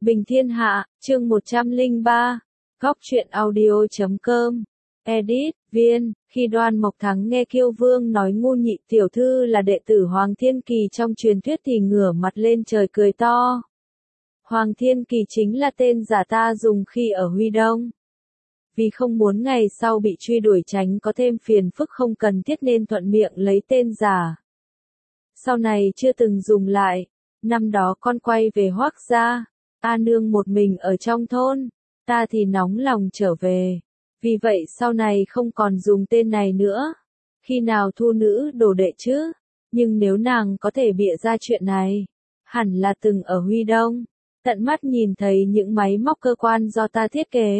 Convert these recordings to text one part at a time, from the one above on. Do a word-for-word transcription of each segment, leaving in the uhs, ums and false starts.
Bình Thiên Hạ, chương một trăm lẻ ba, góc truyện audio chấm com. Edit, viên, khi Đoan Mộc Thắng nghe Kiêu Vương nói Ngu Nhị tiểu thư là đệ tử Hoàng Thiên Kỳ trong truyền thuyết thì ngửa mặt lên trời cười to. Hoàng Thiên Kỳ chính là tên giả ta dùng khi ở Huy Đông. Vì không muốn ngày sau bị truy đuổi tránh có thêm phiền phức không cần thiết nên thuận miệng lấy tên giả. Sau này chưa từng dùng lại, năm đó con quay về Hoác gia, A nương một mình ở trong thôn, ta thì nóng lòng trở về. Vì vậy sau này không còn dùng tên này nữa. Khi nào thu nữ đồ đệ chứ? Nhưng nếu nàng có thể bịa ra chuyện này, hẳn là từng ở Huy Đông, tận mắt nhìn thấy những máy móc cơ quan do ta thiết kế.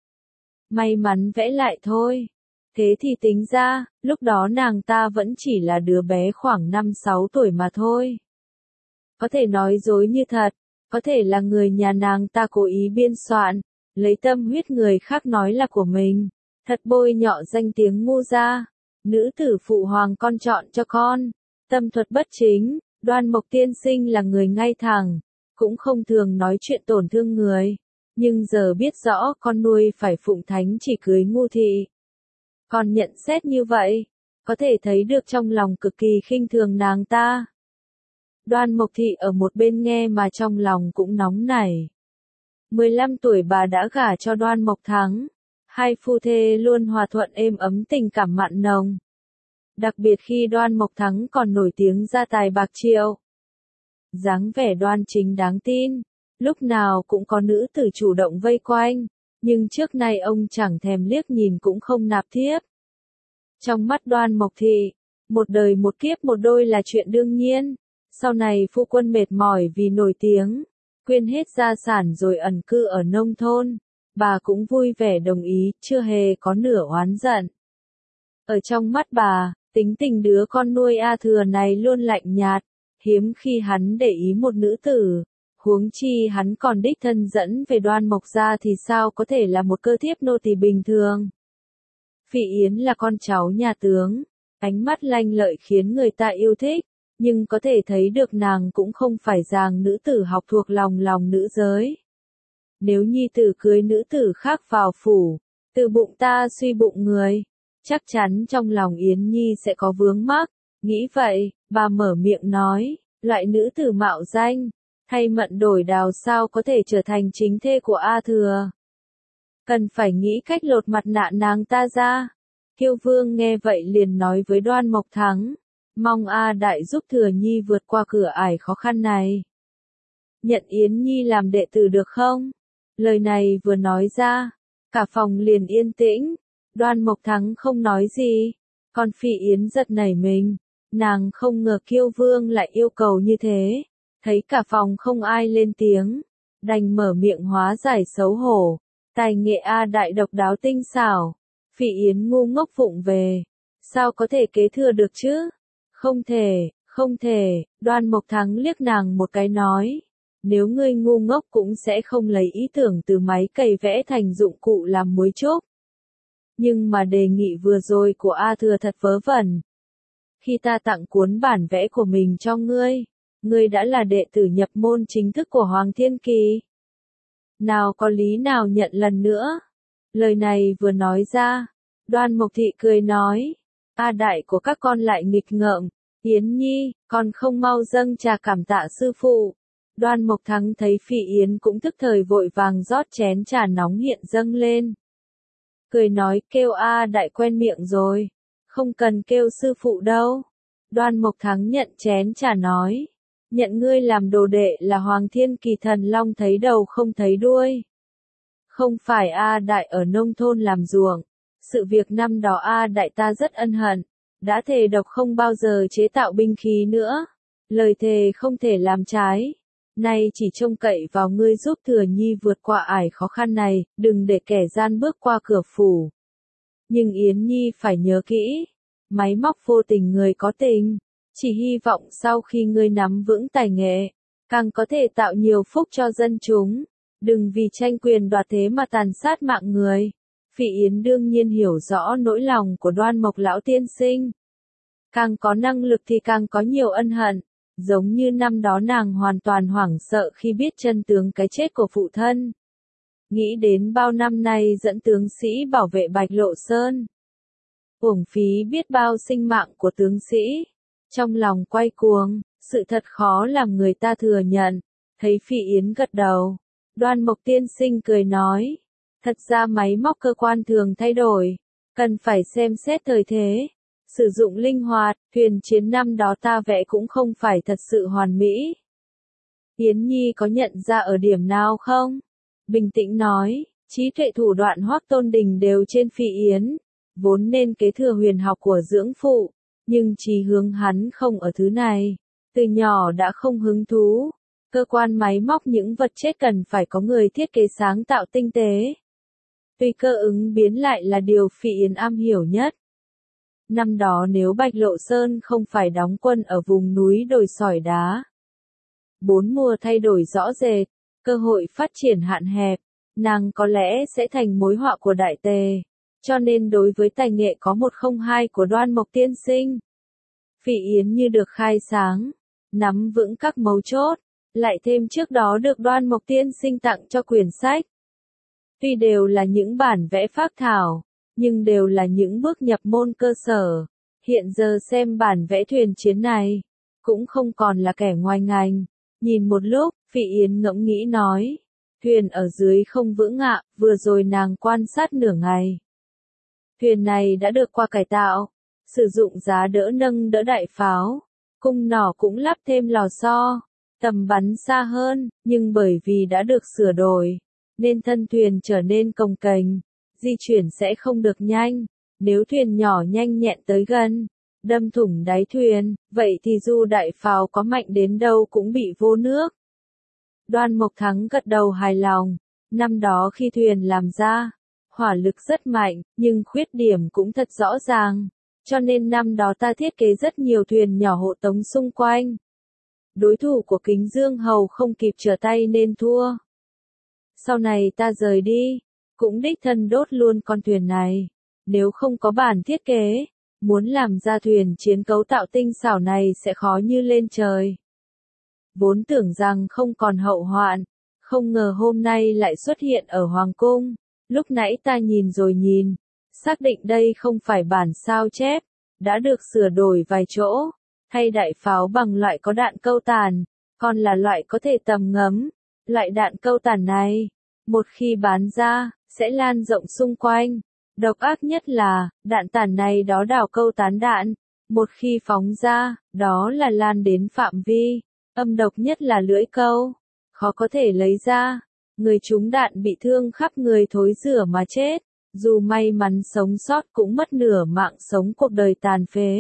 May mắn vẽ lại thôi. Thế thì tính ra, lúc đó nàng ta vẫn chỉ là đứa bé khoảng năm sáu tuổi mà thôi. Có thể nói dối như thật, có thể là người nhà nàng ta cố ý biên soạn, lấy tâm huyết người khác nói là của mình, thật bôi nhọ danh tiếng Ngu gia. Nữ tử phụ hoàng con chọn cho con, tâm thuật bất chính. Đoan Mộc tiên sinh là người ngay thẳng, cũng không thường nói chuyện tổn thương người, nhưng giờ biết rõ con nuôi phải phụng thánh chỉ cưới Ngu thị. Còn nhận xét như vậy, có thể thấy được trong lòng cực kỳ khinh thường nàng ta. Đoan Mộc thị ở một bên nghe mà trong lòng cũng nóng nảy. mười lăm tuổi bà đã gả cho Đoan Mộc Thắng, hai phu thê luôn hòa thuận êm ấm tình cảm mặn nồng. Đặc biệt khi Đoan Mộc Thắng còn nổi tiếng gia tài bạc triệu. Dáng vẻ đoan chính đáng tin, lúc nào cũng có nữ tử chủ động vây quanh, nhưng trước nay ông chẳng thèm liếc nhìn cũng không nạp thiếp. Trong mắt Đoan Mộc thị, một đời một kiếp một đôi là chuyện đương nhiên. Sau này phu quân mệt mỏi vì nổi tiếng, quyên hết gia sản rồi ẩn cư ở nông thôn, bà cũng vui vẻ đồng ý, chưa hề có nửa oán giận. Ở trong mắt bà, tính tình đứa con nuôi A Thừa này luôn lạnh nhạt, hiếm khi hắn để ý một nữ tử, huống chi hắn còn đích thân dẫn về Đoan Mộc gia thì sao có thể là một cơ thiếp nô tỳ bình thường. Phỉ Yến là con cháu nhà tướng, ánh mắt lanh lợi khiến người ta yêu thích. Nhưng có thể thấy được nàng cũng không phải dàng nữ tử học thuộc lòng lòng nữ giới. Nếu nhi tử cưới nữ tử khác vào phủ, từ bụng ta suy bụng người, chắc chắn trong lòng Yến Nhi sẽ có vướng mắc. Nghĩ vậy, bà mở miệng nói, loại nữ tử mạo danh, hay mận đổi đào sao có thể trở thành chính thê của A Thừa. Cần phải nghĩ cách lột mặt nạ nàng ta ra. Kiêu Vương nghe vậy liền nói với Đoan Mộc Thắng. Mong A Đại giúp Thừa Nhi vượt qua cửa ải khó khăn này. Nhận Yến Nhi làm đệ tử được không? Lời này vừa nói ra, cả phòng liền yên tĩnh. Đoan Mộc Thắng không nói gì, còn Phỉ Yến giật nảy mình. Nàng không ngờ Kiêu Vương lại yêu cầu như thế. Thấy cả phòng không ai lên tiếng, đành mở miệng hóa giải xấu hổ. Tài nghệ A Đại độc đáo tinh xảo, Phỉ Yến ngu ngốc phụng về, sao có thể kế thừa được chứ? Không thể, không thể. Đoan Mộc Thắng liếc nàng một cái nói, nếu ngươi ngu ngốc cũng sẽ không lấy ý tưởng từ máy cày vẽ thành dụng cụ làm muối trúc. Nhưng mà đề nghị vừa rồi của A Thừa thật vớ vẩn. Khi ta tặng cuốn bản vẽ của mình cho ngươi, ngươi đã là đệ tử nhập môn chính thức của Hoàng Thiên Kỳ. Nào có lý nào nhận lần nữa. Lời này vừa nói ra, Đoan Mộc thị cười nói, A Đại của các con lại nghịch ngợm. Yến Nhi, con không mau dâng trà cảm tạ sư phụ. Đoan Mộc Thắng thấy Phỉ Yến cũng tức thời vội vàng rót chén trà nóng hiện dâng lên. Cười nói kêu A Đại quen miệng rồi, không cần kêu sư phụ đâu. Đoan Mộc Thắng nhận chén trà nói, nhận ngươi làm đồ đệ là Hoàng Thiên Kỳ thần long thấy đầu không thấy đuôi. Không phải A Đại ở nông thôn làm ruộng, sự việc năm đó A Đại ta rất ân hận. Đã thề độc không bao giờ chế tạo binh khí nữa. Lời thề không thể làm trái. Nay chỉ trông cậy vào ngươi giúp Thừa Nhi vượt qua ải khó khăn này, đừng để kẻ gian bước qua cửa phủ. Nhưng Yến Nhi phải nhớ kỹ. Máy móc vô tình người có tình. Chỉ hy vọng sau khi ngươi nắm vững tài nghệ, càng có thể tạo nhiều phúc cho dân chúng. Đừng vì tranh quyền đoạt thế mà tàn sát mạng người. Phỉ Yến đương nhiên hiểu rõ nỗi lòng của Đoan Mộc lão tiên sinh. Càng có năng lực thì càng có nhiều ân hận. Giống như năm đó nàng hoàn toàn hoảng sợ khi biết chân tướng cái chết của phụ thân. Nghĩ đến bao năm nay dẫn tướng sĩ bảo vệ Bạch Lộ Sơn. Uổng phí biết bao sinh mạng của tướng sĩ. Trong lòng quay cuồng, sự thật khó làm người ta thừa nhận. Thấy Phỉ Yến gật đầu. Đoan Mộc tiên sinh cười nói. Thật ra máy móc cơ quan thường thay đổi. Cần phải xem xét thời thế. Sử dụng linh hoạt, thuyền chiến năm đó ta vẽ cũng không phải thật sự hoàn mỹ. Yến Nhi có nhận ra ở điểm nào không? Bình tĩnh nói, trí tuệ thủ đoạn Hoắc Tôn Đình đều trên Phỉ Yến. Vốn nên kế thừa huyền học của dưỡng phụ. Nhưng chí hướng hắn không ở thứ này. Từ nhỏ đã không hứng thú. Cơ quan máy móc những vật chết cần phải có người thiết kế sáng tạo tinh tế. Tuy cơ ứng biến lại là điều Phỉ Yến am hiểu nhất. Năm đó nếu Bạch Lộ Sơn không phải đóng quân ở vùng núi đồi sỏi đá. Bốn mùa thay đổi rõ rệt, cơ hội phát triển hạn hẹp, nàng có lẽ sẽ thành mối họa của Đại Tề. Cho nên đối với tài nghệ có một không hai của Đoan Mộc tiên sinh, Phỉ Yến như được khai sáng, nắm vững các mấu chốt, lại thêm trước đó được Đoan Mộc tiên sinh tặng cho quyển sách. Tuy đều là những bản vẽ phác thảo, nhưng đều là những bước nhập môn cơ sở. Hiện giờ xem bản vẽ thuyền chiến này, cũng không còn là kẻ ngoài ngành. Nhìn một lúc, Phỉ Yến ngẫm nghĩ nói, thuyền ở dưới không vững ạ, vừa rồi nàng quan sát nửa ngày. Thuyền này đã được qua cải tạo, sử dụng giá đỡ nâng đỡ đại pháo, cung nỏ cũng lắp thêm lò xo, tầm bắn xa hơn, nhưng bởi vì đã được sửa đổi, nên thân thuyền trở nên cồng kềnh, di chuyển sẽ không được nhanh. Nếu thuyền nhỏ nhanh nhẹn tới gần, đâm thủng đáy thuyền, vậy thì dù đại pháo có mạnh đến đâu cũng bị vô nước. Đoan Mộc Thắng gật đầu hài lòng, năm đó khi thuyền làm ra, hỏa lực rất mạnh, nhưng khuyết điểm cũng thật rõ ràng, cho nên năm đó ta thiết kế rất nhiều thuyền nhỏ hộ tống xung quanh. Đối thủ của Kính Dương Hầu không kịp trở tay nên thua. Sau này ta rời đi, cũng đích thân đốt luôn con thuyền này. Nếu không có bản thiết kế, muốn làm ra thuyền chiến cấu tạo tinh xảo này sẽ khó như lên trời. Vốn tưởng rằng không còn hậu hoạn, không ngờ hôm nay lại xuất hiện ở Hoàng Cung. Lúc nãy ta nhìn rồi nhìn, xác định đây không phải bản sao chép, đã được sửa đổi vài chỗ, thay đại pháo bằng loại có đạn câu tàn, còn là loại có thể tầm ngấm. Loại đạn câu tàn này, một khi bắn ra, sẽ lan rộng xung quanh. Độc ác nhất là, đạn tàn này đó đảo câu tán đạn, một khi phóng ra, đó là lan đến phạm vi. Âm độc nhất là lưỡi câu, khó có thể lấy ra. Người trúng đạn bị thương khắp người thối rữa mà chết, dù may mắn sống sót cũng mất nửa mạng sống, cuộc đời tàn phế.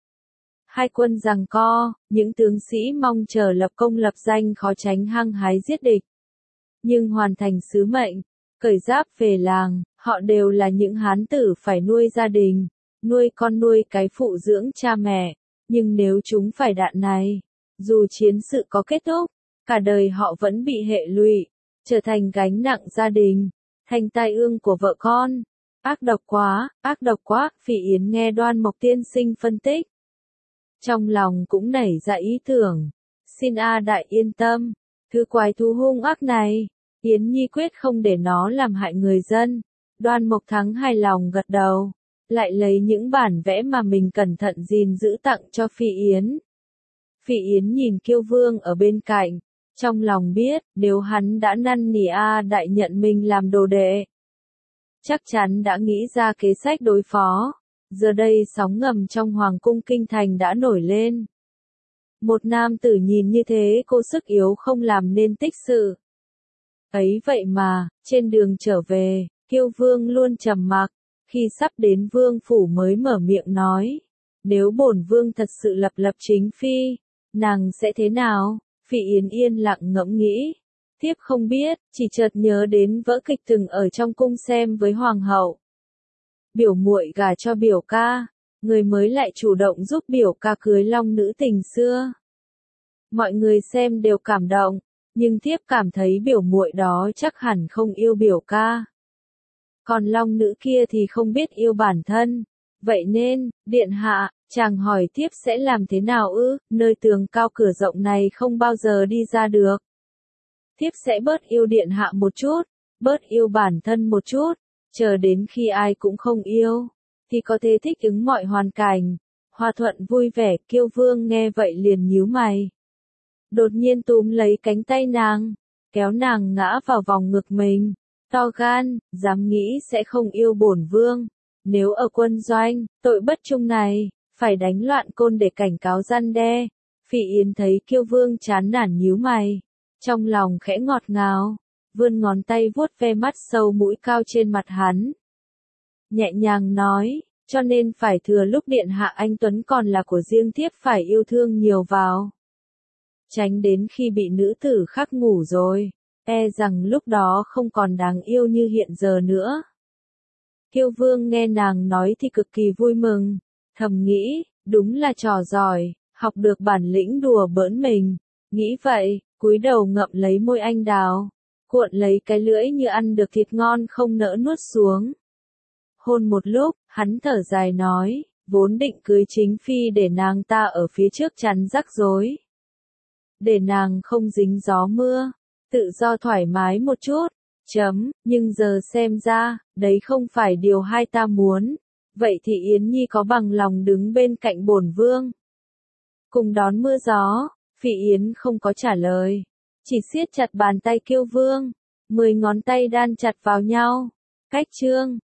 Hai quân giằng co, những tướng sĩ mong chờ lập công lập danh khó tránh hăng hái giết địch. Nhưng hoàn thành sứ mệnh, cởi giáp về làng, họ đều là những hán tử phải nuôi gia đình, nuôi con nuôi cái phụ dưỡng cha mẹ. Nhưng nếu chúng phải đạn này, dù chiến sự có kết thúc, cả đời họ vẫn bị hệ lụy, trở thành gánh nặng gia đình, thành tai ương của vợ con. Ác độc quá, ác độc quá, Phỉ Yến nghe Đoan Mộc tiên sinh phân tích. Trong lòng cũng nảy ra ý tưởng, xin A Đại yên tâm, thứ quái thú hung ác này, Yến Nhi quyết không để nó làm hại người dân. Đoan Mộc Thắng hài lòng gật đầu, lại lấy những bản vẽ mà mình cẩn thận gìn giữ tặng cho Phỉ Yến. Phỉ Yến nhìn Kiêu Vương ở bên cạnh, trong lòng biết, nếu hắn đã năn nỉ A Đại nhận mình làm đồ đệ, chắc chắn đã nghĩ ra kế sách đối phó. Giờ đây sóng ngầm trong Hoàng cung kinh thành đã nổi lên. Một nam tử nhìn như thế cô sức yếu không làm nên tích sự. Ấy vậy mà, trên đường trở về, Kiêu Vương luôn trầm mặc, khi sắp đến vương phủ mới mở miệng nói. Nếu bổn vương thật sự lập lập chính phi, nàng sẽ thế nào? Phỉ Yến yên lặng ngẫm nghĩ. Thiếp không biết, chỉ chợt nhớ đến vở kịch từng ở trong cung xem với hoàng hậu. Biểu muội gả cho biểu ca, người mới lại chủ động giúp biểu ca cưới long nữ tình xưa. Mọi người xem đều cảm động, nhưng thiếp cảm thấy biểu muội đó chắc hẳn không yêu biểu ca. Còn long nữ kia thì không biết yêu bản thân. Vậy nên, điện hạ, Chàng hỏi tiếp sẽ làm thế nào ư, nơi tường cao cửa rộng này không bao giờ đi ra được. Thiếp sẽ bớt yêu điện hạ một chút, bớt yêu bản thân một chút, chờ đến khi ai cũng không yêu, thì có thể thích ứng mọi hoàn cảnh, hòa thuận vui vẻ. Kiêu Vương nghe vậy liền nhíu mày. Đột nhiên túm lấy cánh tay nàng, kéo nàng ngã vào vòng ngực mình. To gan, dám nghĩ sẽ không yêu bổn vương. Nếu ở quân doanh, tội bất trung này, phải đánh loạn côn để cảnh cáo răn đe. Phỉ Yến thấy Kiêu Vương chán nản nhíu mày, trong lòng khẽ ngọt ngào, vươn ngón tay vuốt ve mắt sâu mũi cao trên mặt hắn. Nhẹ nhàng nói, cho nên phải thừa lúc điện hạ anh Tuấn còn là của riêng thiếp phải yêu thương nhiều vào. Tránh đến khi bị nữ tử khác ngủ rồi, e rằng lúc đó không còn đáng yêu như hiện giờ nữa. Kiêu Vương nghe nàng nói thì cực kỳ vui mừng, thầm nghĩ, đúng là trò giỏi, học được bản lĩnh đùa bỡn mình. Nghĩ vậy, cúi đầu ngậm lấy môi anh đào, cuộn lấy cái lưỡi như ăn được thịt ngon không nỡ nuốt xuống. Hôn một lúc, hắn thở dài nói, vốn định cưới chính phi để nàng ta ở phía trước chắn rắc rối. Để nàng không dính gió mưa, tự do thoải mái một chút, chấm, nhưng giờ xem ra, đấy không phải điều hai ta muốn. Vậy thì Yến Nhi có bằng lòng đứng bên cạnh bổn vương, cùng đón mưa gió? Phỉ Yến không có trả lời, chỉ siết chặt bàn tay Kiêu Vương, mười ngón tay đan chặt vào nhau. Cách chương